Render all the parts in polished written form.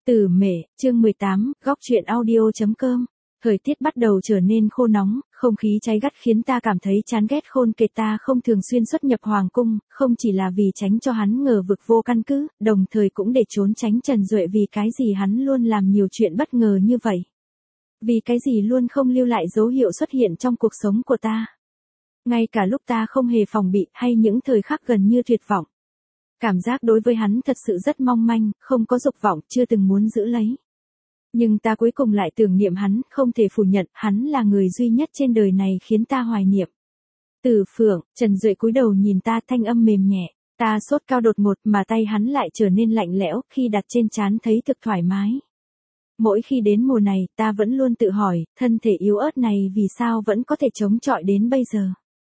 Từ Mệ, chương 18, góc truyện audio.com. Thời tiết bắt đầu trở nên khô nóng, không khí cháy gắt khiến ta cảm thấy chán ghét khôn kể. Ta không thường xuyên xuất nhập hoàng cung, không chỉ là vì tránh cho hắn ngờ vực vô căn cứ, đồng thời cũng để trốn tránh Trần Duệ. Vì cái gì hắn luôn làm nhiều chuyện bất ngờ như vậy? Vì cái gì luôn không lưu lại dấu hiệu xuất hiện trong cuộc sống của ta? Ngay cả lúc ta không hề phòng bị hay những thời khắc gần như tuyệt vọng. Cảm giác đối với hắn thật sự rất mong manh, không có dục vọng, chưa từng muốn giữ lấy. Nhưng ta cuối cùng lại tưởng niệm hắn, không thể phủ nhận, hắn là người duy nhất trên đời này khiến ta hoài niệm. Từ Phượng, Trần Duệ cúi đầu nhìn ta, thanh âm mềm nhẹ. Ta sốt cao đột ngột mà tay hắn lại trở nên lạnh lẽo, khi đặt trên trán thấy thực thoải mái. Mỗi khi đến mùa này, ta vẫn luôn tự hỏi, thân thể yếu ớt này vì sao vẫn có thể chống chọi đến bây giờ.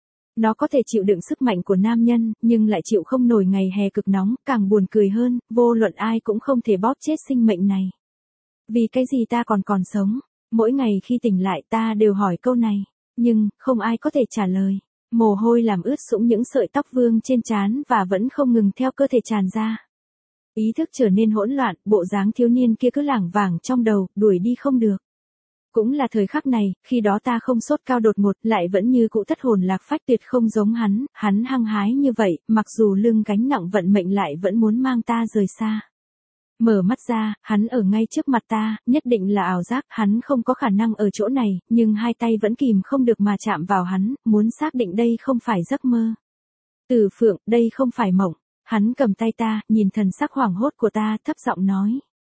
Nó có thể chịu đựng sức mạnh của nam nhân, nhưng lại chịu không nổi ngày hè cực nóng. Càng buồn cười hơn, vô luận ai cũng không thể bóp chết sinh mệnh này. Vì cái gì ta còn sống? Mỗi ngày khi tỉnh lại ta đều hỏi câu này, nhưng không ai có thể trả lời. Mồ hôi làm ướt sũng những sợi tóc vương trên trán và vẫn không ngừng theo cơ thể tràn ra. Ý thức trở nên hỗn loạn, bộ dáng thiếu niên kia cứ lảng vảng trong đầu, đuổi đi không được. Cũng là thời khắc này, khi đó ta không sốt cao đột ngột, lại vẫn như cũ thất hồn lạc phách, tuyệt không giống hắn hăng hái như vậy, mặc dù lưng gánh nặng vận mệnh lại vẫn muốn mang ta rời xa. Mở mắt ra, hắn ở ngay trước mặt ta, nhất định là ảo giác, hắn không có khả năng ở chỗ này, nhưng hai tay vẫn kìm không được mà chạm vào hắn, muốn xác định đây không phải giấc mơ. Từ Phượng, đây không phải mộng. Hắn cầm tay ta, nhìn thần sắc hoảng hốt của ta, thấp giọng nói.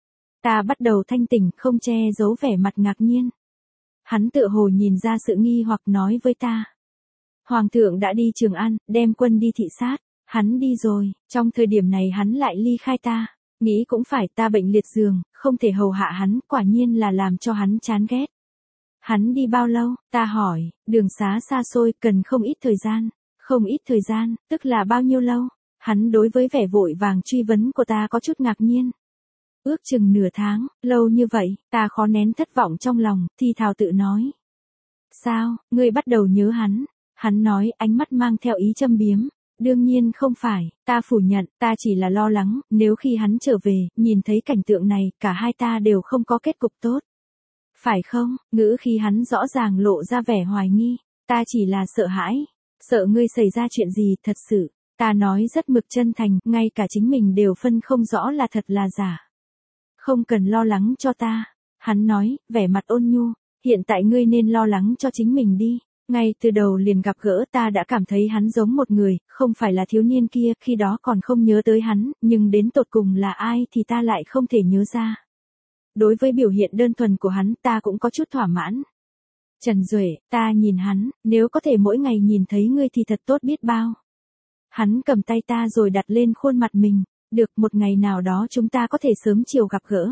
Ta bắt đầu thanh tỉnh, không che giấu vẻ mặt ngạc nhiên. Hắn tựa hồ nhìn ra sự nghi hoặc, nói với ta. Hoàng thượng đã đi Trường An, đem quân đi thị sát. Hắn đi rồi, trong thời điểm này hắn lại ly khai ta. Nghĩ cũng phải, ta bệnh liệt giường, không thể hầu hạ hắn, quả nhiên là làm cho hắn chán ghét. Hắn đi bao lâu? Ta hỏi, đường xá xa xôi, cần không ít thời gian. Không ít thời gian, tức là bao nhiêu lâu? Hắn đối với vẻ vội vàng truy vấn của ta có chút ngạc nhiên. Ước chừng nửa tháng, lâu như vậy, ta khó nén thất vọng trong lòng, thì thào tự nói. Sao, ngươi bắt đầu nhớ hắn? Hắn nói, ánh mắt mang theo ý châm biếm. Đương nhiên không phải, ta phủ nhận, ta chỉ là lo lắng, nếu khi hắn trở về, nhìn thấy cảnh tượng này, cả hai ta đều không có kết cục tốt. Phải không? Ngữ khi hắn rõ ràng lộ ra vẻ hoài nghi, ta chỉ là sợ hãi, sợ ngươi xảy ra chuyện gì, thật sự. Ta nói rất mực chân thành, ngay cả chính mình đều phân không rõ là thật là giả. Không cần lo lắng cho ta. Hắn nói, vẻ mặt ôn nhu, hiện tại ngươi nên lo lắng cho chính mình đi. Ngay từ đầu liền gặp gỡ ta đã cảm thấy hắn giống một người, không phải là thiếu niên kia, khi đó còn không nhớ tới hắn, nhưng đến tột cùng là ai thì ta lại không thể nhớ ra. Đối với biểu hiện đơn thuần của hắn ta cũng có chút thỏa mãn. Trần Duệ, ta nhìn hắn, nếu có thể mỗi ngày nhìn thấy ngươi thì thật tốt biết bao. Hắn cầm tay ta rồi đặt lên khuôn mặt mình, được, một ngày nào đó chúng ta có thể sớm chiều gặp gỡ.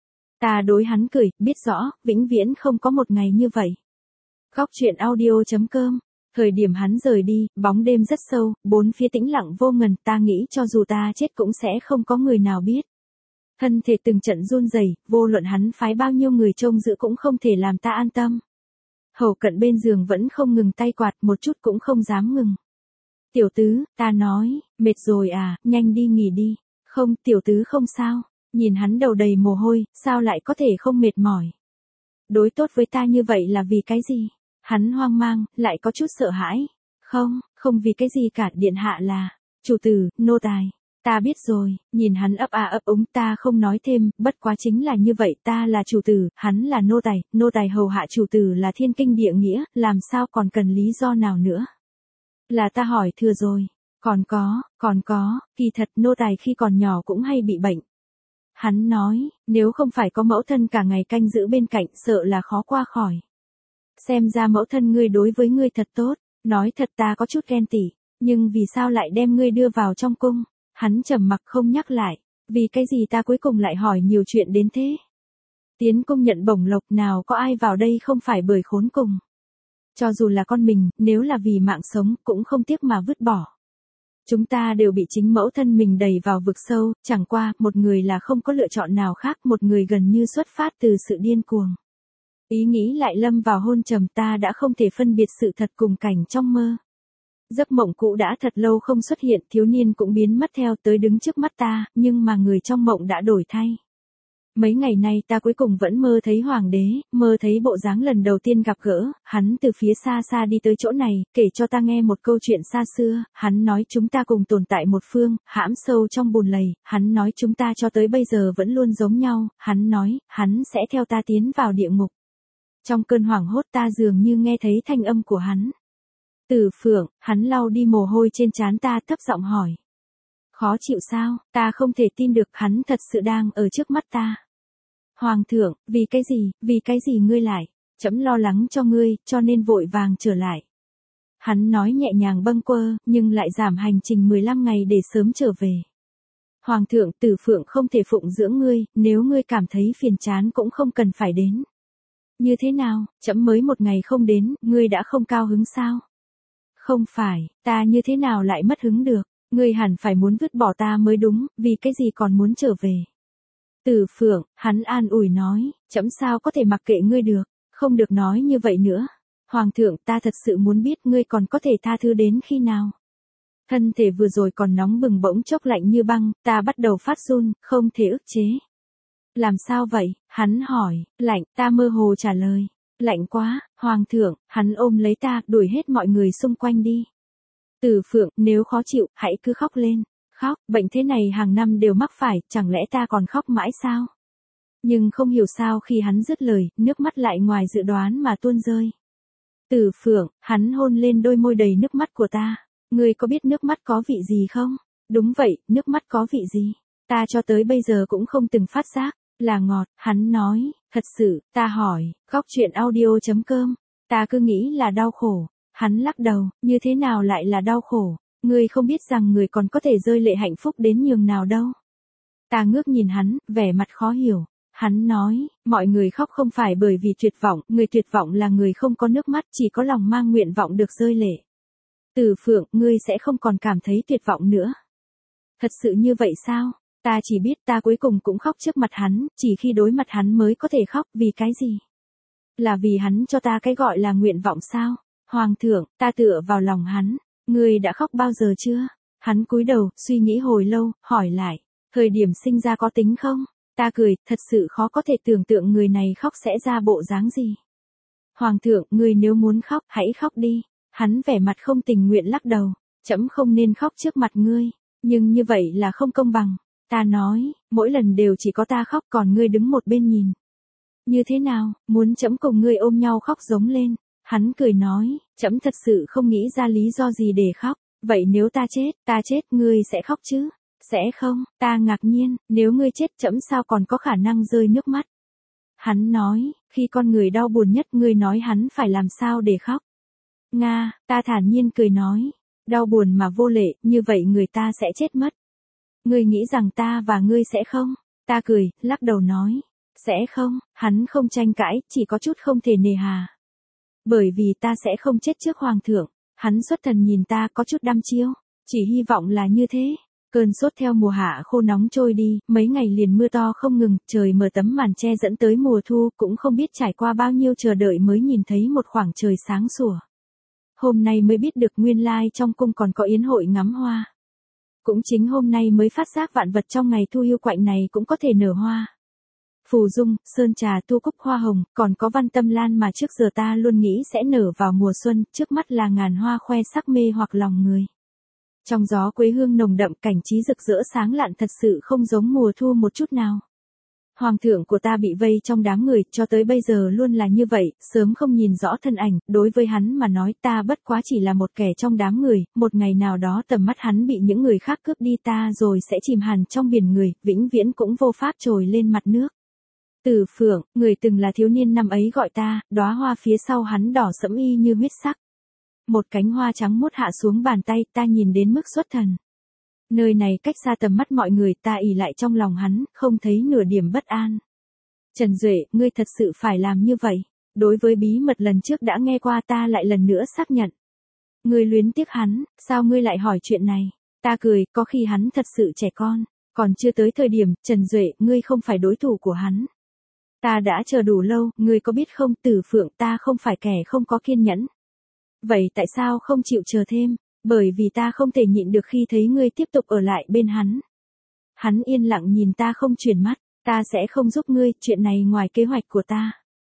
Ta đối hắn cười, biết rõ, vĩnh viễn không có một ngày như vậy. Góc truyện audio.com. Thời điểm hắn rời đi, bóng đêm rất sâu, bốn phía tĩnh lặng vô ngần, ta nghĩ cho dù ta chết cũng sẽ không có người nào biết. Thân thể từng trận run rẩy, vô luận hắn phái bao nhiêu người trông giữ cũng không thể làm ta an tâm. Hầu cận bên giường vẫn không ngừng tay quạt, một chút cũng không dám ngừng. Tiểu tứ, ta nói, mệt rồi à, nhanh đi nghỉ đi. Không, tiểu tứ không sao. Nhìn hắn đầu đầy mồ hôi, sao lại có thể không mệt mỏi. Đối tốt với ta như vậy là vì cái gì? Hắn hoang mang, lại có chút sợ hãi. Không vì cái gì cả, điện hạ là chủ tử, nô tài. Ta biết rồi, nhìn hắn ấp a ấp úng, ta không nói thêm, bất quá chính là như vậy, ta là chủ tử, hắn là nô tài hầu hạ chủ tử là thiên kinh địa nghĩa, làm sao còn cần lý do nào nữa. Là ta hỏi thừa rồi. Còn có, kỳ thật nô tài khi còn nhỏ cũng hay bị bệnh. Hắn nói, nếu không phải có mẫu thân cả ngày canh giữ bên cạnh, sợ là khó qua khỏi. Xem ra mẫu thân ngươi đối với ngươi thật tốt, nói thật ta có chút ghen tị, nhưng vì sao lại đem ngươi đưa vào trong cung? Hắn trầm mặc không nhắc lại, vì cái gì ta cuối cùng lại hỏi nhiều chuyện đến thế? Tiến cung nhận bổng lộc, nào có ai vào đây không phải bởi khốn cùng. Cho dù là con mình, nếu là vì mạng sống, cũng không tiếc mà vứt bỏ. Chúng ta đều bị chính mẫu thân mình đẩy vào vực sâu, chẳng qua, một người là không có lựa chọn nào khác, một người gần như xuất phát từ sự điên cuồng. Ý nghĩ lại lâm vào hôn trầm, ta đã không thể phân biệt sự thật cùng cảnh trong mơ. Giấc mộng cũ đã thật lâu không xuất hiện, thiếu niên cũng biến mất theo, tới đứng trước mắt ta, nhưng mà người trong mộng đã đổi thay. Mấy ngày nay ta cuối cùng vẫn mơ thấy hoàng đế, mơ thấy bộ dáng lần đầu tiên gặp gỡ, hắn từ phía xa xa đi tới chỗ này, kể cho ta nghe một câu chuyện xa xưa, hắn nói chúng ta cùng tồn tại một phương, hãm sâu trong bùn lầy, hắn nói chúng ta cho tới bây giờ vẫn luôn giống nhau, hắn nói, hắn sẽ theo ta tiến vào địa ngục. Trong cơn hoảng hốt ta dường như nghe thấy thanh âm của hắn. Tử Phượng, hắn lau đi mồ hôi trên trán ta thấp giọng hỏi. Khó chịu sao, ta không thể tin được hắn thật sự đang ở trước mắt ta. Hoàng thượng, vì cái gì ngươi lại, trẫm lo lắng cho ngươi, cho nên vội vàng trở lại. Hắn nói nhẹ nhàng bâng quơ, nhưng lại giảm hành trình 15 ngày để sớm trở về. Hoàng thượng, Tử Phượng không thể phụng dưỡng ngươi, nếu ngươi cảm thấy phiền chán cũng không cần phải đến. Như thế nào, trẫm mới một ngày không đến, ngươi đã không cao hứng sao? Không phải, ta như thế nào lại mất hứng được, ngươi hẳn phải muốn vứt bỏ ta mới đúng, vì cái gì còn muốn trở về. Tử Phượng, hắn an ủi nói, trẫm sao có thể mặc kệ ngươi được, không được nói như vậy nữa. Hoàng thượng, ta thật sự muốn biết ngươi còn có thể tha thứ đến khi nào. Thân thể vừa rồi còn nóng bừng bỗng chốc lạnh như băng, ta bắt đầu phát run, không thể ức chế. Làm sao vậy? Hắn hỏi, lạnh, ta mơ hồ trả lời. Lạnh quá, Hoàng thượng, hắn ôm lấy ta, đuổi hết mọi người xung quanh đi. Tử Phượng, nếu khó chịu, hãy cứ khóc lên. Khóc, bệnh thế này hàng năm đều mắc phải, chẳng lẽ ta còn khóc mãi sao? Nhưng không hiểu sao khi hắn dứt lời, nước mắt lại ngoài dự đoán mà tuôn rơi. Tử Phượng, hắn hôn lên đôi môi đầy nước mắt của ta. Ngươi có biết nước mắt có vị gì không? Đúng vậy, nước mắt có vị gì? Ta cho tới bây giờ cũng không từng phát giác. Là ngọt, hắn nói, thật sự, ta hỏi, góc chuyện audio.com, ta cứ nghĩ là đau khổ. Hắn lắc đầu, như thế nào lại là đau khổ? Ngươi không biết rằng người còn có thể rơi lệ hạnh phúc đến nhường nào đâu. Ta ngước nhìn hắn, vẻ mặt khó hiểu. Hắn nói, mọi người khóc không phải bởi vì tuyệt vọng, người tuyệt vọng là người không có nước mắt, chỉ có lòng mang nguyện vọng được rơi lệ. Tử Phượng, ngươi sẽ không còn cảm thấy tuyệt vọng nữa. Thật sự như vậy sao? Ta chỉ biết ta cuối cùng cũng khóc trước mặt hắn, chỉ khi đối mặt hắn mới có thể khóc, vì cái gì? Là vì hắn cho ta cái gọi là nguyện vọng sao? Hoàng thượng, ta tựa vào lòng hắn. Ngươi đã khóc bao giờ chưa? Hắn cúi đầu, suy nghĩ hồi lâu, hỏi lại. Thời điểm sinh ra có tính không? Ta cười, thật sự khó có thể tưởng tượng người này khóc sẽ ra bộ dáng gì. Hoàng thượng, ngươi nếu muốn khóc, hãy khóc đi. Hắn vẻ mặt không tình nguyện lắc đầu. Trẫm không nên khóc trước mặt ngươi. Nhưng như vậy là không công bằng. Ta nói, mỗi lần đều chỉ có ta khóc còn ngươi đứng một bên nhìn. Như thế nào, muốn trẫm cùng ngươi ôm nhau khóc giống lên. Hắn cười nói, trẫm thật sự không nghĩ ra lý do gì để khóc. Vậy nếu ta chết, ngươi sẽ khóc chứ? Sẽ không, ta ngạc nhiên, nếu ngươi chết trẫm sao còn có khả năng rơi nước mắt. Hắn nói, khi con người đau buồn nhất ngươi nói hắn phải làm sao để khóc. Nga, ta thản nhiên cười nói, đau buồn mà vô lệ, như vậy người ta sẽ chết mất. Ngươi nghĩ rằng ta và ngươi sẽ không? Ta cười, lắc đầu nói, sẽ không, hắn không tranh cãi, chỉ có chút không thể nề hà. Bởi vì ta sẽ không chết trước hoàng thượng. Hắn xuất thần nhìn ta có chút đăm chiêu, chỉ hy vọng là như thế. Cơn sốt theo mùa hạ khô nóng trôi đi, mấy ngày liền mưa to không ngừng, trời mở tấm màn che dẫn tới mùa thu, cũng không biết trải qua bao nhiêu chờ đợi mới nhìn thấy một khoảng trời sáng sủa. Hôm nay mới biết được nguyên lai trong cung còn có yến hội ngắm hoa. Cũng chính hôm nay mới phát giác vạn vật trong ngày thu hiu quạnh này cũng có thể nở hoa. Phù dung, sơn trà, tu cúc, hoa hồng, còn có văn tâm lan mà trước giờ ta luôn nghĩ sẽ nở vào mùa xuân, trước mắt là ngàn hoa khoe sắc mê hoặc lòng người. Trong gió quê hương nồng đậm, cảnh trí rực rỡ sáng lạn, thật sự không giống mùa thu một chút nào. Hoàng thượng của ta bị vây trong đám người, cho tới bây giờ luôn là như vậy, sớm không nhìn rõ thân ảnh, đối với hắn mà nói ta bất quá chỉ là một kẻ trong đám người, một ngày nào đó tầm mắt hắn bị những người khác cướp đi ta rồi sẽ chìm hẳn trong biển người, vĩnh viễn cũng vô pháp trồi lên mặt nước. Tử Phượng, người từng là thiếu niên năm ấy gọi ta, đóa hoa phía sau hắn đỏ sẫm y như huyết sắc. Một cánh hoa trắng muốt hạ xuống bàn tay, ta nhìn đến mức xuất thần. Nơi này cách xa tầm mắt mọi người, ta ỷ lại trong lòng hắn, không thấy nửa điểm bất an. Trần Duệ, ngươi thật sự phải làm như vậy. Đối với bí mật lần trước đã nghe qua ta lại lần nữa xác nhận. Ngươi luyến tiếc hắn, sao ngươi lại hỏi chuyện này? Ta cười, có khi hắn thật sự trẻ con. Còn chưa tới thời điểm, Trần Duệ, ngươi không phải đối thủ của hắn. Ta đã chờ đủ lâu, ngươi có biết không, Tử Phượng, ta không phải kẻ không có kiên nhẫn. Vậy tại sao không chịu chờ thêm? Bởi vì ta không thể nhịn được khi thấy ngươi tiếp tục ở lại bên hắn. Hắn yên lặng nhìn ta không chuyển mắt, Ta sẽ không giúp ngươi, chuyện này ngoài kế hoạch của ta.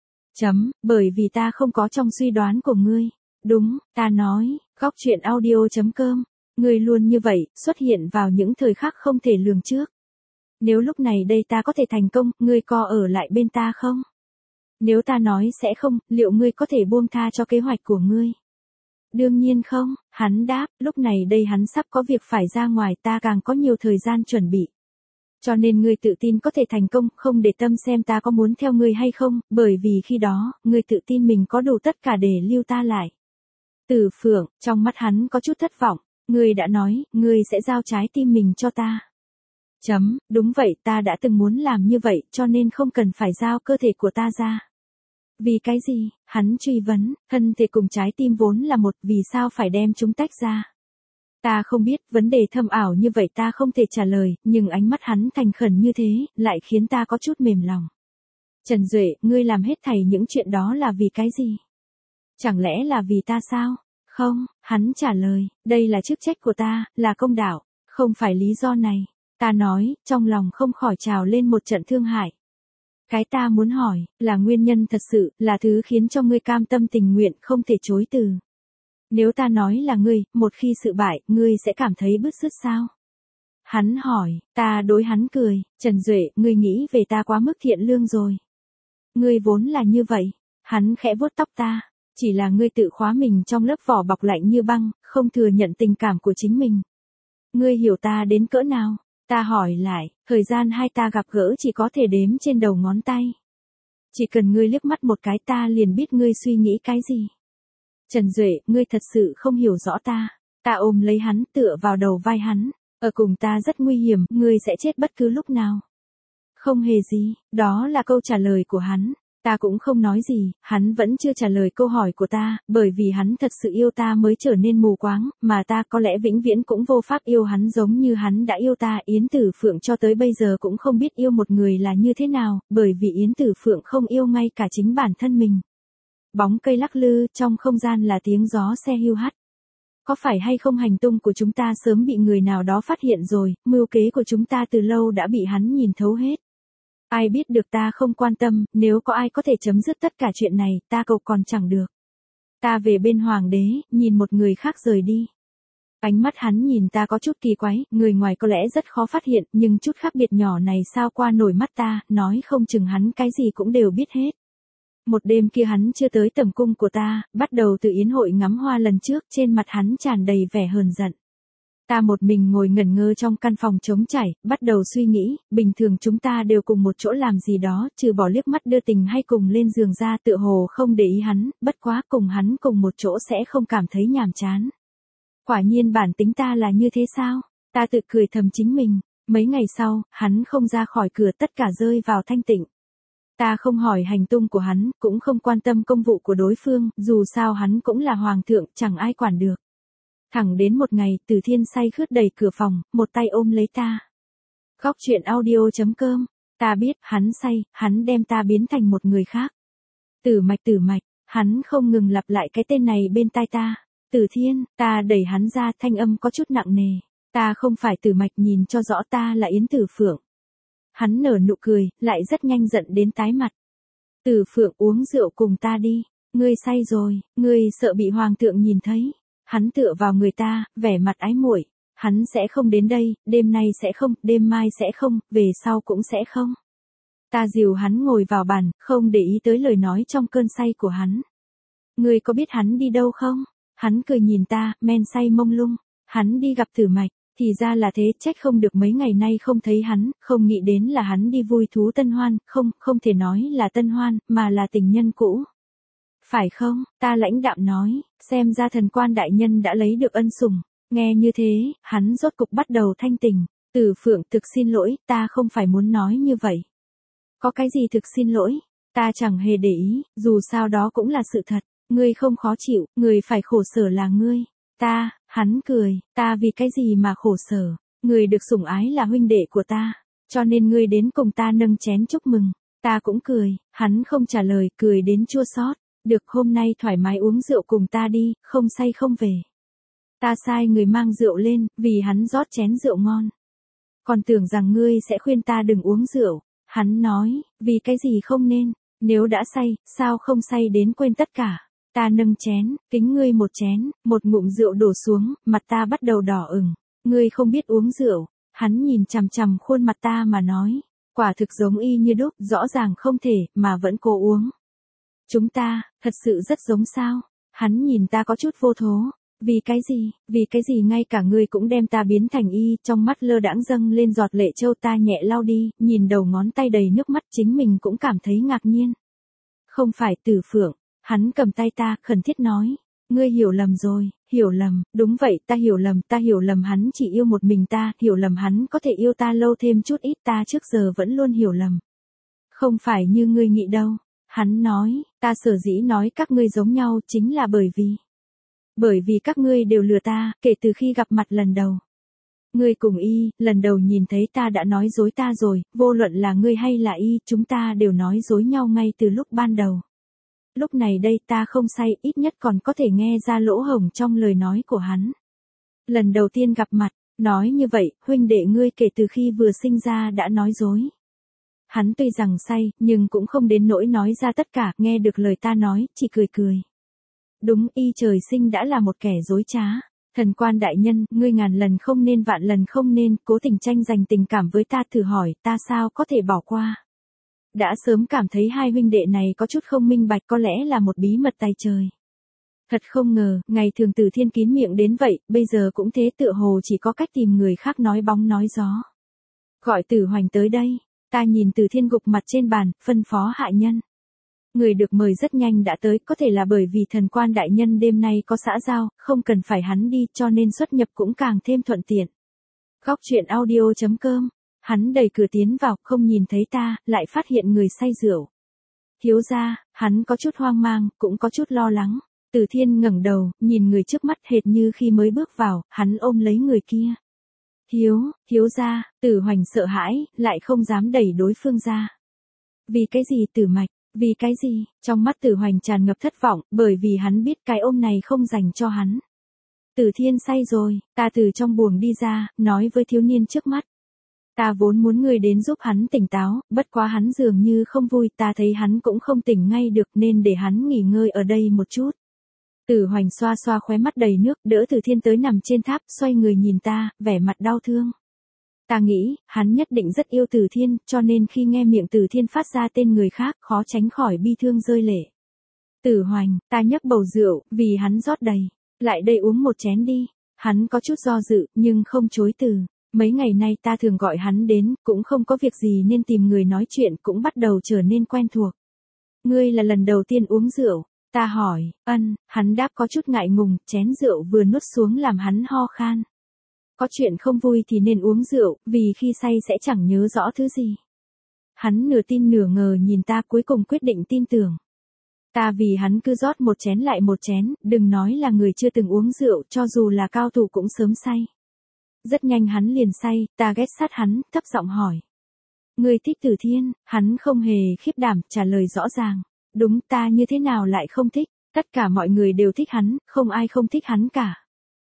Bởi vì ta không có trong suy đoán của ngươi. Đúng, ta nói, góc chuyện audio.com. Ngươi luôn như vậy, xuất hiện vào những thời khắc không thể lường trước. Nếu lúc này đây ta có thể thành công, ngươi có ở lại bên ta không? Nếu ta nói sẽ không, liệu ngươi có thể buông tha cho kế hoạch của ngươi? Đương nhiên không, hắn đáp, lúc này đây hắn sắp có việc phải ra ngoài, ta càng có nhiều thời gian chuẩn bị. Cho nên ngươi tự tin có thể thành công, không để tâm xem ta có muốn theo ngươi hay không, bởi vì khi đó, ngươi tự tin mình có đủ tất cả để lưu ta lại. Tử Phượng, trong mắt hắn có chút thất vọng, ngươi đã nói, ngươi sẽ giao trái tim mình cho ta. Đúng vậy, ta đã từng muốn làm như vậy, cho nên không cần phải giao cơ thể của ta ra. Vì cái gì? Hắn truy vấn, thân thể cùng trái tim vốn là một, vì sao phải đem chúng tách ra? Ta không biết, vấn đề thâm ảo như vậy ta không thể trả lời, nhưng ánh mắt hắn thành khẩn như thế, lại khiến ta có chút mềm lòng. Trần Duệ, ngươi làm hết thảy những chuyện đó là vì cái gì? Chẳng lẽ là vì ta sao? Không, hắn trả lời, đây là chức trách của ta, là công đạo, không phải lý do này. Ta nói, trong lòng không khỏi trào lên một trận thương hại. Cái ta muốn hỏi, là nguyên nhân thật sự, là thứ khiến cho ngươi cam tâm tình nguyện không thể chối từ. Nếu ta nói là ngươi, một khi sự bại, ngươi sẽ cảm thấy bứt rứt sao? Hắn hỏi, ta đối hắn cười, Trần Duệ, ngươi nghĩ về ta quá mức thiện lương rồi. Ngươi vốn là như vậy. Hắn khẽ vuốt tóc ta, chỉ là ngươi tự khóa mình trong lớp vỏ bọc lạnh như băng, không thừa nhận tình cảm của chính mình. Ngươi hiểu ta đến cỡ nào? Ta hỏi lại, thời gian hai ta gặp gỡ chỉ có thể đếm trên đầu ngón tay. Chỉ cần ngươi liếc mắt một cái ta liền biết ngươi suy nghĩ cái gì. Trần Duệ, ngươi thật sự không hiểu rõ ta. Ta ôm lấy hắn, tựa vào đầu vai hắn. Ở cùng ta rất nguy hiểm, ngươi sẽ chết bất cứ lúc nào. Không hề gì, đó là câu trả lời của hắn. Ta cũng không nói gì, hắn vẫn chưa trả lời câu hỏi của ta, bởi vì hắn thật sự yêu ta mới trở nên mù quáng, mà ta có lẽ vĩnh viễn cũng vô pháp yêu hắn giống như hắn đã yêu ta. Yến Tử Phượng cho tới bây giờ cũng không biết yêu một người là như thế nào, bởi vì Yến Tử Phượng không yêu ngay cả chính bản thân mình. Bóng cây lắc lư, trong không gian là tiếng gió xe hiu hắt. Có phải hay không hành tung của chúng ta sớm bị người nào đó phát hiện rồi, mưu kế của chúng ta từ lâu đã bị hắn nhìn thấu hết. Ai biết được ta không quan tâm, nếu có ai có thể chấm dứt tất cả chuyện này, ta cầu còn chẳng được. Ta về bên hoàng đế, nhìn một người khác rời đi. Ánh mắt hắn nhìn ta có chút kỳ quái, người ngoài có lẽ rất khó phát hiện, nhưng chút khác biệt nhỏ này sao qua nổi mắt ta, nói không chừng hắn cái gì cũng đều biết hết. Một đêm kia hắn chưa tới tầm cung của ta, bắt đầu từ yến hội ngắm hoa lần trước, trên mặt hắn tràn đầy vẻ hờn giận. Ta một mình ngồi ngẩn ngơ trong căn phòng trống trải, bắt đầu suy nghĩ, bình thường chúng ta đều cùng một chỗ làm gì đó, trừ bỏ liếc mắt đưa tình hay cùng lên giường ra, tựa hồ không để ý hắn, bất quá cùng hắn cùng một chỗ sẽ không cảm thấy nhàm chán. Quả nhiên bản tính ta là như thế sao? Ta tự cười thầm chính mình. Mấy ngày sau, hắn không ra khỏi cửa, tất cả rơi vào thanh tịnh. Ta không hỏi hành tung của hắn, cũng không quan tâm công vụ của đối phương, dù sao hắn cũng là hoàng thượng, chẳng ai quản được. Thẳng đến một ngày, Từ Thiên say khướt đẩy cửa phòng, một tay ôm lấy ta. Góc chuyện audio.com. Ta biết, hắn say, hắn đem ta biến thành một người khác. Tử Mạch, hắn không ngừng lặp lại cái tên này bên tai ta. Từ Thiên, ta đẩy hắn ra, thanh âm có chút nặng nề. Ta không phải Tử Mạch, nhìn cho rõ ta là Yến Tử Phượng. Hắn nở nụ cười, lại rất nhanh giận đến tái mặt. Tử Phượng, uống rượu cùng ta đi. Ngươi say rồi, ngươi sợ bị hoàng thượng nhìn thấy. Hắn tựa vào người ta, vẻ mặt ái muội. Hắn sẽ không đến đây, đêm nay sẽ không, đêm mai sẽ không, về sau cũng sẽ không. Ta dìu hắn ngồi vào bàn, không để ý tới lời nói trong cơn say của hắn. Ngươi có biết hắn đi đâu không? Hắn cười nhìn ta, men say mông lung. Hắn đi gặp Tử Mạch. Thì ra là thế, trách không được mấy ngày nay không thấy hắn, không nghĩ đến là hắn đi vui thú tân hoan, không thể nói là tân hoan, mà là tình nhân cũ. Phải không? Ta lãnh đạm nói, xem ra thần quan đại nhân đã lấy được ân sủng. Nghe như thế, hắn rốt cục bắt đầu thanh tỉnh. Tử Phượng, thực xin lỗi, ta không phải muốn nói như vậy. Có cái gì thực xin lỗi? Ta chẳng hề để ý, dù sao đó cũng là sự thật. Ngươi không khó chịu, người phải khổ sở là ngươi. Hắn cười, ta vì cái gì mà khổ sở? Người được sủng ái là huynh đệ của ta, cho nên ngươi đến cùng ta nâng chén chúc mừng. Ta cũng cười, hắn không trả lời, cười đến chua xót. Được, hôm nay thoải mái uống rượu cùng ta đi, không say không về. Ta sai người mang rượu lên, vì hắn rót chén rượu ngon. Còn tưởng rằng ngươi sẽ khuyên ta đừng uống rượu. Hắn nói, vì cái gì không nên, nếu đã say, sao không say đến quên tất cả. Ta nâng chén, kính ngươi một chén, một ngụm rượu đổ xuống, mặt ta bắt đầu đỏ ửng. Ngươi không biết uống rượu. Hắn nhìn chằm chằm khuôn mặt ta mà nói, quả thực giống y như đúc, rõ ràng không thể, mà vẫn cố uống. Chúng ta, thật sự rất giống sao? Hắn nhìn ta có chút vô thố. Vì cái gì ngay cả ngươi cũng đem ta biến thành y, trong mắt lơ đãng dâng lên giọt lệ châu. Ta nhẹ lau đi, nhìn đầu ngón tay đầy nước mắt, chính mình cũng cảm thấy ngạc nhiên. Không phải Tử Phượng, hắn cầm tay ta, khẩn thiết nói, ngươi hiểu lầm rồi, hiểu lầm, đúng vậy, ta hiểu lầm hắn chỉ yêu một mình ta, hiểu lầm hắn có thể yêu ta lâu thêm chút ít, ta trước giờ vẫn luôn hiểu lầm. Không phải như ngươi nghĩ đâu, hắn nói, ta sở dĩ nói các ngươi giống nhau chính là bởi vì các ngươi đều lừa ta, kể từ khi gặp mặt lần đầu. Ngươi cùng y, lần đầu nhìn thấy ta đã nói dối ta rồi, vô luận là ngươi hay là y, chúng ta đều nói dối nhau ngay từ lúc ban đầu. Lúc này đây ta không say, ít nhất còn có thể nghe ra lỗ hổng trong lời nói của hắn. Lần đầu tiên gặp mặt, nói như vậy, huynh đệ ngươi kể từ khi vừa sinh ra đã nói dối. Hắn tuy rằng say, nhưng cũng không đến nỗi nói ra tất cả, nghe được lời ta nói, chỉ cười cười. Đúng, y trời sinh đã là một kẻ dối trá. Thần quan đại nhân, ngươi ngàn lần không nên vạn lần không nên, cố tình tranh giành tình cảm với ta, thử hỏi, ta sao có thể bỏ qua. Đã sớm cảm thấy hai huynh đệ này có chút không minh bạch, có lẽ là một bí mật tay trời. Thật không ngờ, ngày thường Từ Thiên kín miệng đến vậy, bây giờ cũng thế, tựa hồ chỉ có cách tìm người khác nói bóng nói gió. Gọi Tử Hoành tới đây, ta nhìn Từ Thiên gục mặt trên bàn, phân phó hạ nhân. Người được mời rất nhanh đã tới, có thể là bởi vì thần quan đại nhân đêm nay có xã giao, không cần phải hắn đi, cho nên xuất nhập cũng càng thêm thuận tiện. Góc truyện audio.com. Hắn đẩy cửa tiến vào, không nhìn thấy ta, lại phát hiện người say rượu. Thiếu gia, hắn có chút hoang mang, cũng có chút lo lắng. Từ Thiên ngẩng đầu, nhìn người trước mắt hệt như khi mới bước vào, hắn ôm lấy người kia. Thiếu gia, Tử Hoành sợ hãi, lại không dám đẩy đối phương ra. Vì cái gì Tử Mạch, vì cái gì, trong mắt Tử Hoành tràn ngập thất vọng, bởi vì hắn biết cái ôm này không dành cho hắn. Từ Thiên say rồi, ta từ trong buồng đi ra, nói với thiếu niên trước mắt. Ta vốn muốn người đến giúp hắn tỉnh táo, bất quá hắn dường như không vui, ta thấy hắn cũng không tỉnh ngay được nên để hắn nghỉ ngơi ở đây một chút. Tử Hoành xoa xoa khóe mắt đầy nước, đỡ Từ Thiên tới nằm trên tháp, xoay người nhìn ta, vẻ mặt đau thương. Ta nghĩ, hắn nhất định rất yêu Từ Thiên, cho nên khi nghe miệng Từ Thiên phát ra tên người khác, khó tránh khỏi bi thương rơi lệ. Tử Hoành, ta nhấc bầu rượu, vì hắn rót đầy. Lại đây uống một chén đi. Hắn có chút do dự, nhưng không chối từ. Mấy ngày nay ta thường gọi hắn đến, cũng không có việc gì nên tìm người nói chuyện, cũng bắt đầu trở nên quen thuộc. Ngươi là lần đầu tiên uống rượu. Ta hỏi, hắn đáp có chút ngại ngùng, chén rượu vừa nuốt xuống làm hắn ho khan. Có chuyện không vui thì nên uống rượu, vì khi say sẽ chẳng nhớ rõ thứ gì. Hắn nửa tin nửa ngờ nhìn ta, cuối cùng quyết định tin tưởng. Ta vì hắn cứ rót một chén lại một chén, đừng nói là người chưa từng uống rượu, cho dù là cao thủ cũng sớm say. Rất nhanh hắn liền say, ta ghé sát hắn, thấp giọng hỏi. Ngươi thích Từ Thiên, hắn không hề khiếp đảm, trả lời rõ ràng. Đúng, ta như thế nào lại không thích, tất cả mọi người đều thích hắn, không ai không thích hắn cả.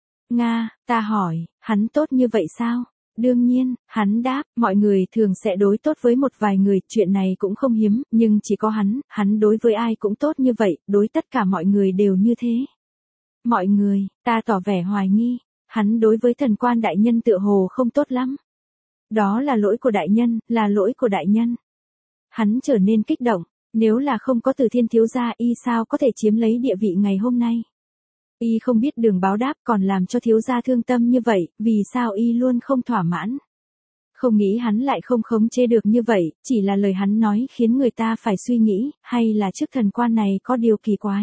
Nga, ta hỏi, hắn tốt như vậy sao? Đương nhiên, hắn đáp, mọi người thường sẽ đối tốt với một vài người, chuyện này cũng không hiếm, nhưng chỉ có hắn đối với ai cũng tốt như vậy, đối tất cả mọi người đều như thế. Mọi người, ta tỏ vẻ hoài nghi, hắn đối với thần quan đại nhân tựa hồ không tốt lắm. Đó là lỗi của đại nhân, là lỗi của đại nhân. Hắn trở nên kích động, nếu là không có Từ Thiên thiếu gia, y sao có thể chiếm lấy địa vị ngày hôm nay. Y không biết đường báo đáp, còn làm cho thiếu gia thương tâm như vậy, vì sao y luôn không thỏa mãn. Không nghĩ hắn lại không khống chế được như vậy, chỉ là lời hắn nói khiến người ta phải suy nghĩ, hay là trước thần quan này có điều kỳ quái.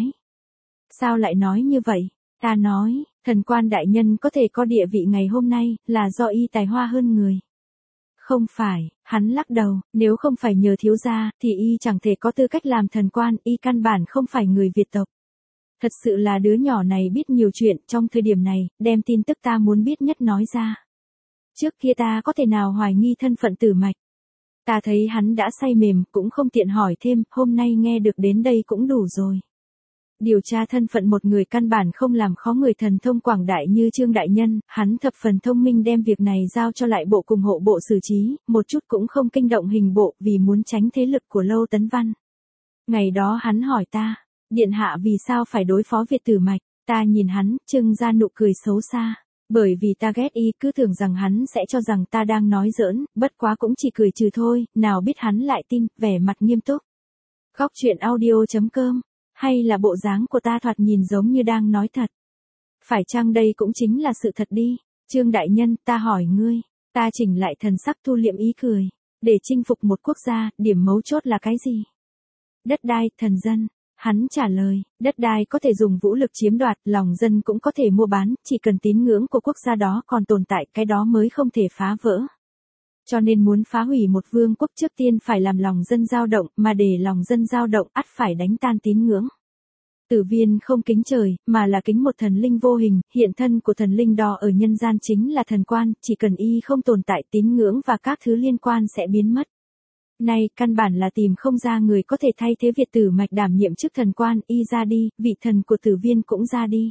Sao lại nói như vậy? Ta nói, thần quan đại nhân có thể có địa vị ngày hôm nay, là do y tài hoa hơn người. Không phải, hắn lắc đầu, nếu không phải nhờ thiếu gia, thì y chẳng thể có tư cách làm thần quan, y căn bản không phải người Việt tộc. Thật sự là đứa nhỏ này biết nhiều chuyện, trong thời điểm này, đem tin tức ta muốn biết nhất nói ra. Trước kia ta có thể nào hoài nghi thân phận Tử Mạch. Ta thấy hắn đã say mềm, cũng không tiện hỏi thêm, hôm nay nghe được đến đây cũng đủ rồi. Điều tra thân phận một người căn bản không làm khó người thần thông quảng đại như Trương Đại Nhân, hắn thập phần thông minh đem việc này giao cho lại bộ cùng hộ bộ xử trí, một chút cũng không kinh động hình bộ vì muốn tránh thế lực của Lâu Tấn Văn. Ngày đó hắn hỏi ta, điện hạ vì sao phải đối phó Việt Tử Mạch, ta nhìn hắn, trưng ra nụ cười xấu xa. Bởi vì ta ghét y cứ tưởng rằng hắn sẽ cho rằng ta đang nói giỡn, bất quá cũng chỉ cười trừ thôi, nào biết hắn lại tin, vẻ mặt nghiêm túc. Góc truyện audio.com, hay là bộ dáng của ta thoạt nhìn giống như đang nói thật. Phải chăng đây cũng chính là sự thật đi, Trương Đại Nhân, ta hỏi ngươi, ta chỉnh lại thần sắc thu liệm ý cười, để chinh phục một quốc gia, điểm mấu chốt là cái gì? Đất đai, thần dân. Hắn trả lời, đất đai có thể dùng vũ lực chiếm đoạt, lòng dân cũng có thể mua bán, chỉ cần tín ngưỡng của quốc gia đó còn tồn tại, cái đó mới không thể phá vỡ. Cho nên muốn phá hủy một vương quốc trước tiên phải làm lòng dân dao động, mà để lòng dân dao động ắt phải đánh tan tín ngưỡng. Tử Viên không kính trời, mà là kính một thần linh vô hình, hiện thân của thần linh đó ở nhân gian chính là thần quan, chỉ cần y không tồn tại tín ngưỡng và các thứ liên quan sẽ biến mất. Nay, căn bản là tìm không ra người có thể thay thế Việt Tử Mạch đảm nhiệm chức thần quan, y ra đi, vị thần của Tử Viên cũng ra đi.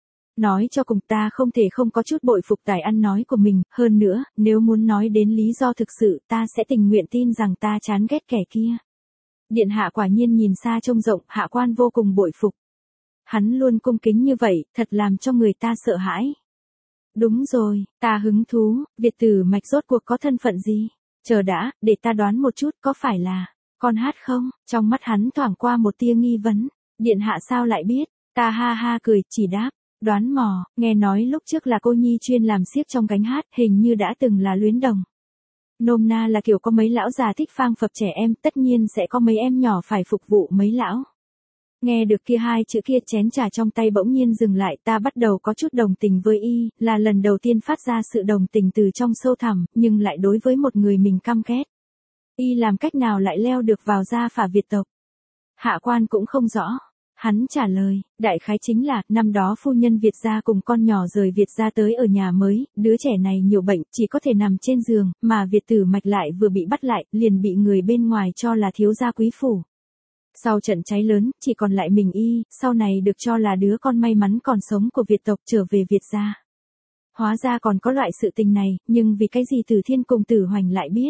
Nói cho cùng ta không thể không có chút bội phục tài ăn nói của mình, hơn nữa, nếu muốn nói đến lý do thực sự ta sẽ tình nguyện tin rằng ta chán ghét kẻ kia. Điện hạ quả nhiên nhìn xa trông rộng, hạ quan vô cùng bội phục. Hắn luôn cung kính như vậy, thật làm cho người ta sợ hãi. Đúng rồi, ta hứng thú, Việt Tử Mạch rốt cuộc có thân phận gì? Chờ đã, để ta đoán một chút có phải là con hát không? Trong mắt hắn thoảng qua một tia nghi vấn. Điện hạ sao lại biết? Ta ha ha cười, chỉ đáp. Đoán mò, nghe nói lúc trước là cô nhi chuyên làm xiếc trong gánh hát, hình như đã từng là luyến đồng. Nôm na là kiểu có mấy lão già thích phang phập trẻ em, tất nhiên sẽ có mấy em nhỏ phải phục vụ mấy lão. Nghe được kia hai chữ kia, chén trà trong tay bỗng nhiên dừng lại, ta bắt đầu có chút đồng tình với y, là lần đầu tiên phát ra sự đồng tình từ trong sâu thẳm, nhưng lại đối với một người mình căm ghét. Y làm cách nào lại leo được vào gia phả Việt tộc? Hạ quan cũng không rõ. Hắn trả lời, đại khái chính là, năm đó phu nhân Việt gia cùng con nhỏ rời Việt gia tới ở nhà mới, đứa trẻ này nhiều bệnh, chỉ có thể nằm trên giường, mà Việt Tử Mạch lại vừa bị bắt lại, liền bị người bên ngoài cho là thiếu gia quý phủ. Sau trận cháy lớn, chỉ còn lại mình y, sau này được cho là đứa con may mắn còn sống của Việt tộc trở về Việt gia. Hóa ra còn có loại sự tình này, nhưng vì cái gì Tử Thiên cùng Tử Hoành lại biết?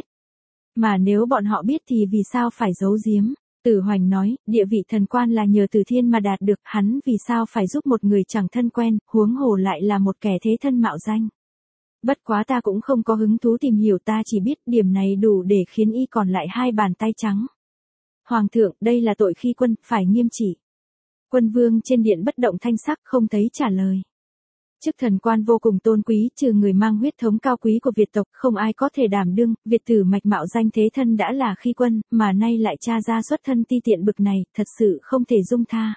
Mà nếu bọn họ biết thì vì sao phải giấu giếm? Tử Hoành nói, địa vị thần quan là nhờ Tử Thiên mà đạt được, hắn vì sao phải giúp một người chẳng thân quen, huống hồ lại là một kẻ thế thân mạo danh. Bất quá ta cũng không có hứng thú tìm hiểu, ta chỉ biết điểm này đủ để khiến y còn lại hai bàn tay trắng. Hoàng thượng, đây là tội khi quân, phải nghiêm trị. Quân vương trên điện bất động thanh sắc, không thấy trả lời. Chức thần quan vô cùng tôn quý, trừ người mang huyết thống cao quý của Việt tộc, không ai có thể đảm đương, Việt Tử Mạch mạo danh thế thân đã là khi quân, mà nay lại tra ra xuất thân ti tiện bực này, thật sự không thể dung tha.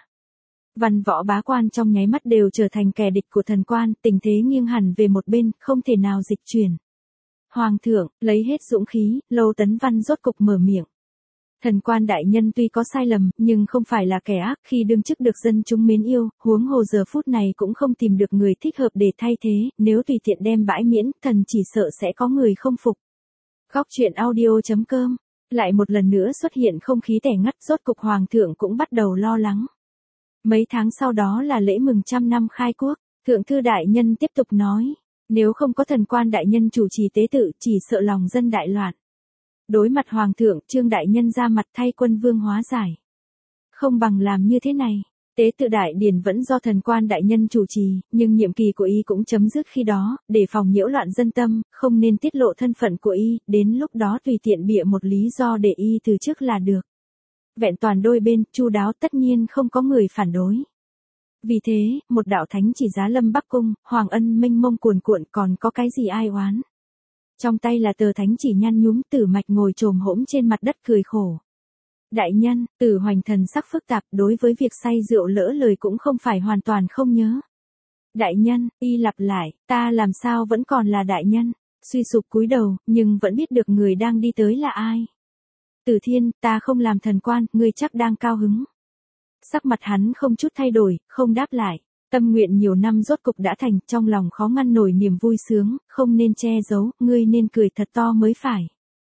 Văn võ bá quan trong nháy mắt đều trở thành kẻ địch của thần quan, tình thế nghiêng hẳn về một bên, không thể nào dịch chuyển. Hoàng thượng, lấy hết dũng khí, Lâu Tấn Văn rốt cục mở miệng. Thần quan đại nhân tuy có sai lầm, nhưng không phải là kẻ ác, khi đương chức được dân chúng mến yêu, huống hồ giờ phút này cũng không tìm được người thích hợp để thay thế, nếu tùy tiện đem bãi miễn, thần chỉ sợ sẽ có người không phục. Góc truyện audio.com, lại một lần nữa xuất hiện không khí tẻ ngắt, rốt cục hoàng thượng cũng bắt đầu lo lắng. Mấy tháng sau đó là lễ mừng 100 năm khai quốc, thượng thư đại nhân tiếp tục nói, nếu không có thần quan đại nhân chủ trì tế tự, chỉ sợ lòng dân đại loạn. Đối mặt hoàng thượng, Trương đại nhân ra mặt thay quân vương hóa giải. Không bằng làm như thế này, tế tự đại điển vẫn do thần quan đại nhân chủ trì, nhưng nhiệm kỳ của y cũng chấm dứt khi đó, để phòng nhiễu loạn dân tâm, không nên tiết lộ thân phận của y, đến lúc đó tùy tiện bịa một lý do để y từ chức là được. Vẹn toàn đôi bên, chu đáo, tất nhiên không có người phản đối. Vì thế, một đạo thánh chỉ giá lâm Bắc Cung, hoàng ân mênh mông cuồn cuộn, còn có cái gì ai oán. Trong tay là tờ thánh chỉ nhăn nhúm, Tử Mạch ngồi chồm hỗn trên mặt đất cười khổ. Đại nhân, Tử Hoành thần sắc phức tạp, đối với việc say rượu lỡ lời cũng không phải hoàn toàn không nhớ. Đại nhân, y lặp lại, ta làm sao vẫn còn là đại nhân, suy sụp cúi đầu, nhưng vẫn biết được người đang đi tới là ai. Tử Thiên, ta không làm thần quan, ngươi chắc đang cao hứng. Sắc mặt hắn không chút thay đổi, không đáp lại. Tâm nguyện nhiều năm rốt cục đã thành, trong lòng khó ngăn nổi niềm vui sướng, không nên che giấu, ngươi nên cười thật to mới phải.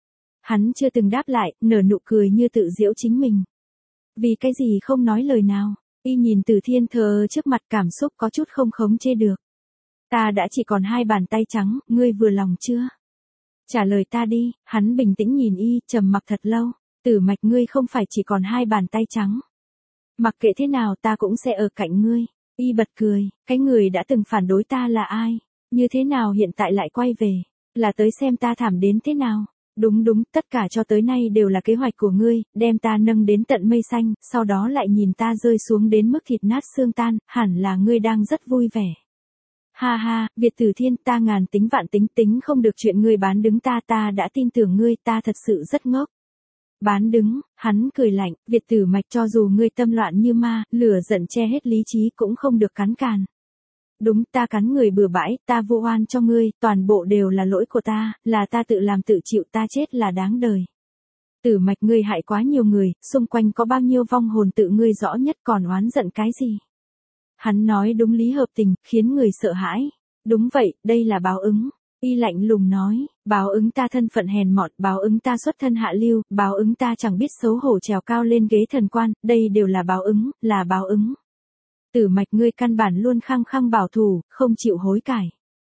Hắn chưa từng đáp lại, nở nụ cười như tự giễu chính mình. Vì cái gì không nói lời nào? Y nhìn Từ Thiên thờ trước mặt, cảm xúc có chút không khống chế được. Ta đã chỉ còn 2 bàn tay trắng, ngươi vừa lòng chưa? Trả lời ta đi. Hắn bình tĩnh nhìn Y, trầm mặc thật lâu. Tử Mạch, ngươi không phải chỉ còn 2 bàn tay trắng. Mặc kệ thế nào ta cũng sẽ ở cạnh ngươi. Y bật cười, cái người đã từng phản đối ta là ai? Như thế nào hiện tại lại quay về? Là tới xem ta thảm đến thế nào? Đúng, tất cả cho tới nay đều là kế hoạch của ngươi, đem ta nâng đến tận mây xanh, sau đó lại nhìn ta rơi xuống đến mức thịt nát xương tan, hẳn là ngươi đang rất vui vẻ. Ha ha, Việt Tử Thiên, ta ngàn tính vạn tính không được chuyện ngươi bán đứng ta đã tin tưởng ngươi, ta thật sự rất ngốc. Bán đứng, hắn cười lạnh, Việt Tử Mạch, cho dù ngươi tâm loạn như ma, lửa giận che hết lý trí cũng không được cắn càn. Đúng, ta cắn người bừa bãi, ta vu oan cho ngươi, toàn bộ đều là lỗi của ta, là ta tự làm tự chịu, ta chết là đáng đời. Tử Mạch, ngươi hại quá nhiều người, xung quanh có bao nhiêu vong hồn tự ngươi rõ nhất, còn oán giận cái gì? Hắn nói đúng lý hợp tình, khiến người sợ hãi. Đúng vậy, đây là báo ứng. Y lạnh lùng nói, báo ứng ta thân phận hèn mọn, báo ứng ta xuất thân hạ lưu, báo ứng ta chẳng biết xấu hổ trèo cao lên ghế thần quan, đây đều là báo ứng, là báo ứng. Tử Mạch, ngươi căn bản luôn khăng khăng bảo thủ, không chịu hối cải.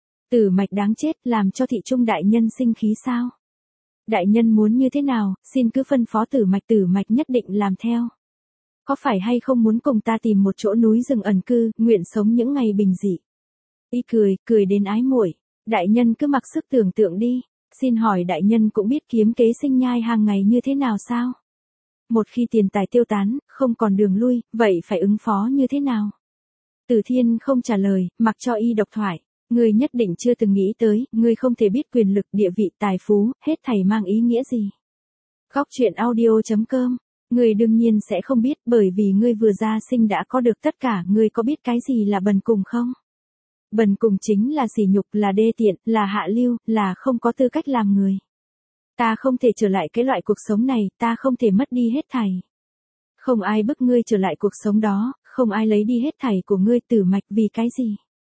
Tử Mạch đáng chết, làm cho Thị Trung đại nhân sinh khí sao? Đại nhân muốn như thế nào, xin cứ phân phó Tử Mạch nhất định làm theo. Có phải hay không muốn cùng ta tìm một chỗ núi rừng ẩn cư, nguyện sống những ngày bình dị? Y cười đến ái muội. Đại nhân cứ mặc sức tưởng tượng đi. Xin hỏi đại nhân cũng biết kiếm kế sinh nhai hàng ngày như thế nào sao? Một khi tiền tài tiêu tán, không còn đường lui, vậy phải ứng phó như thế nào? Tử Thiên không trả lời, mặc cho Y độc thoại. Ngươi nhất định chưa từng nghĩ tới, ngươi không thể biết quyền lực, địa vị, tài phú, hết thảy mang ý nghĩa gì. Góc truyện audio.com. Ngươi đương nhiên sẽ không biết, bởi vì ngươi vừa ra sinh đã có được tất cả, ngươi có biết cái gì là bần cùng không? Bần cùng chính là sỉ nhục, là đê tiện, là hạ lưu, là không có tư cách làm người. Ta không thể trở lại cái loại cuộc sống này, ta không thể mất đi hết thảy. Không ai bức ngươi trở lại cuộc sống đó, không ai lấy đi hết thảy của ngươi. Tử Mạch, vì cái gì?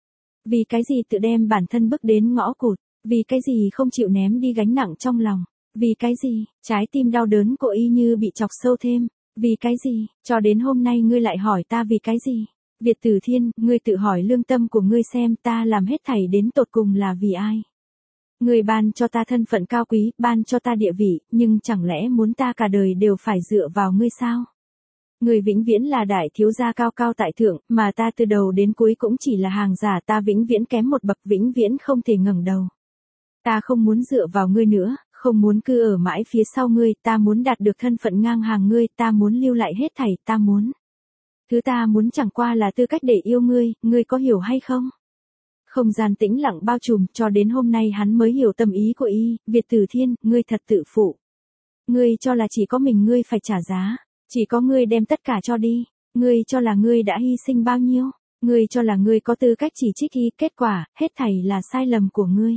Vì cái gì tự đem bản thân bước đến ngõ cụt? Vì cái gì không chịu ném đi gánh nặng trong lòng? Vì cái gì? Trái tim đau đớn của Y như bị chọc sâu thêm. Vì cái gì? Cho đến hôm nay ngươi lại hỏi ta vì cái gì? Việt Tử Thiên, ngươi tự hỏi lương tâm của ngươi xem, ta làm hết thảy đến tột cùng là vì ai? Ngươi ban cho ta thân phận cao quý, ban cho ta địa vị, nhưng chẳng lẽ muốn ta cả đời đều phải dựa vào ngươi sao? Ngươi vĩnh viễn là đại thiếu gia cao cao tại thượng, mà ta từ đầu đến cuối cũng chỉ là hàng giả, ta vĩnh viễn kém một bậc, vĩnh viễn không thể ngẩng đầu. Ta không muốn dựa vào ngươi nữa, không muốn cứ ở mãi phía sau ngươi, ta muốn đạt được thân phận ngang hàng ngươi, ta muốn lưu lại hết thảy, ta muốn. Thứ ta muốn chẳng qua là tư cách để yêu ngươi, ngươi có hiểu hay không? Không gian tĩnh lặng bao trùm, cho đến hôm nay hắn mới hiểu tâm ý của Y. Việt Tử Thiên, ngươi thật tự phụ. Ngươi cho là chỉ có mình ngươi phải trả giá, chỉ có ngươi đem tất cả cho đi. Ngươi cho là ngươi đã hy sinh bao nhiêu? Ngươi cho là ngươi có tư cách chỉ trích Y, kết quả, hết thảy là sai lầm của ngươi.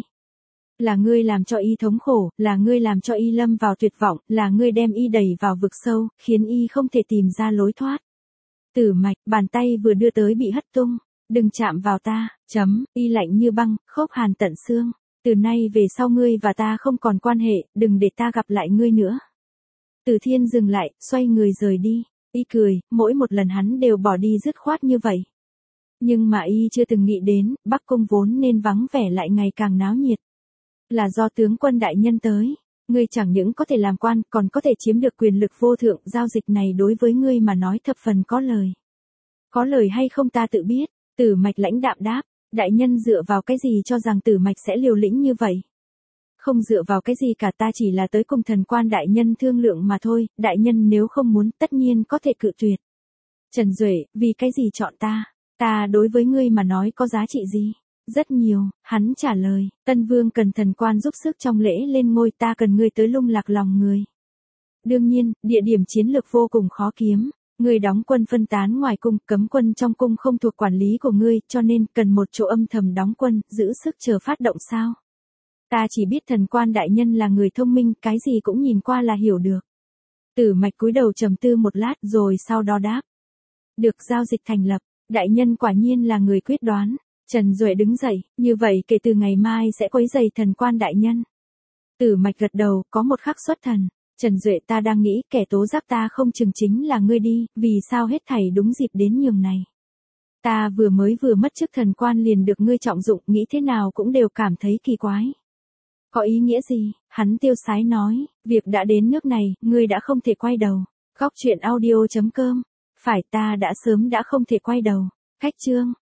Là ngươi làm cho Y thống khổ, là ngươi làm cho Y lâm vào tuyệt vọng, là ngươi đem Y đẩy vào vực sâu, khiến Y không thể tìm ra lối thoát. Tử Mạch, bàn tay vừa đưa tới bị hất tung. Đừng chạm vào ta, Y lạnh như băng, khốc hàn tận xương. Từ nay về sau ngươi và ta không còn quan hệ, đừng để ta gặp lại ngươi nữa. Tử Thiên dừng lại, xoay người rời đi. Y cười, mỗi một lần hắn đều bỏ đi dứt khoát như vậy. Nhưng mà Y chưa từng nghĩ đến, Bắc Cung vốn nên vắng vẻ lại ngày càng náo nhiệt. Là do tướng quân đại nhân tới. Ngươi chẳng những có thể làm quan, còn có thể chiếm được quyền lực vô thượng, giao dịch này đối với ngươi mà nói thập phần có lời. Có lời hay không ta tự biết. Tử Mạch lãnh đạm đáp, đại nhân dựa vào cái gì cho rằng Tử Mạch sẽ liều lĩnh như vậy? Không dựa vào cái gì cả, ta chỉ là tới cùng thần quan đại nhân thương lượng mà thôi, đại nhân nếu không muốn tất nhiên có thể cự tuyệt. Trần Duệ, vì cái gì chọn ta? Ta đối với ngươi mà nói có giá trị gì? Rất nhiều, hắn trả lời, Tân Vương cần thần quan giúp sức trong lễ lên ngôi, ta cần ngươi tới lung lạc lòng người. Đương nhiên, địa điểm chiến lược vô cùng khó kiếm. Ngươi đóng quân phân tán ngoài cung, cấm quân trong cung không thuộc quản lý của ngươi, cho nên cần một chỗ âm thầm đóng quân, giữ sức chờ phát động sao? Ta chỉ biết thần quan đại nhân là người thông minh, cái gì cũng nhìn qua là hiểu được. Tử Mạch cúi đầu trầm tư một lát rồi sau đó đáp. Được, giao dịch thành lập, đại nhân quả nhiên là người quyết đoán. Trần Duệ đứng dậy, như vậy kể từ ngày mai sẽ quấy rầy thần quan đại nhân. Tử Mạch gật đầu, có một khắc xuất thần. Trần Duệ ta đang nghĩ kẻ tố giác ta không chừng chính là ngươi đi, vì sao hết thảy đúng dịp đến nhường này. Ta vừa mất chức thần quan liền được ngươi trọng dụng, nghĩ thế nào cũng đều cảm thấy kỳ quái. Có ý nghĩa gì? Hắn tiêu sái nói, việc đã đến nước này, ngươi đã không thể quay đầu. Góc truyện audio.com. Phải, ta đã sớm đã không thể quay đầu. Khách chương.